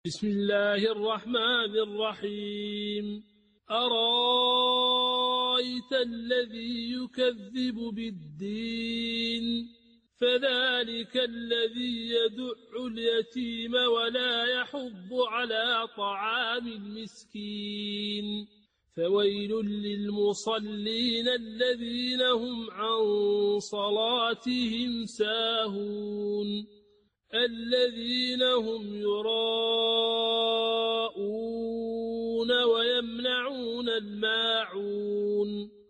بسم الله الرحمن الرحيم. أرأيت الذي يكذب بالدين فذلك الذي يدع اليتيم ولا يحض على طعام المسكين فويل للمصلين الذين هم عن صلاتهم ساهون الذين هم يراءون ويمنعون الماعون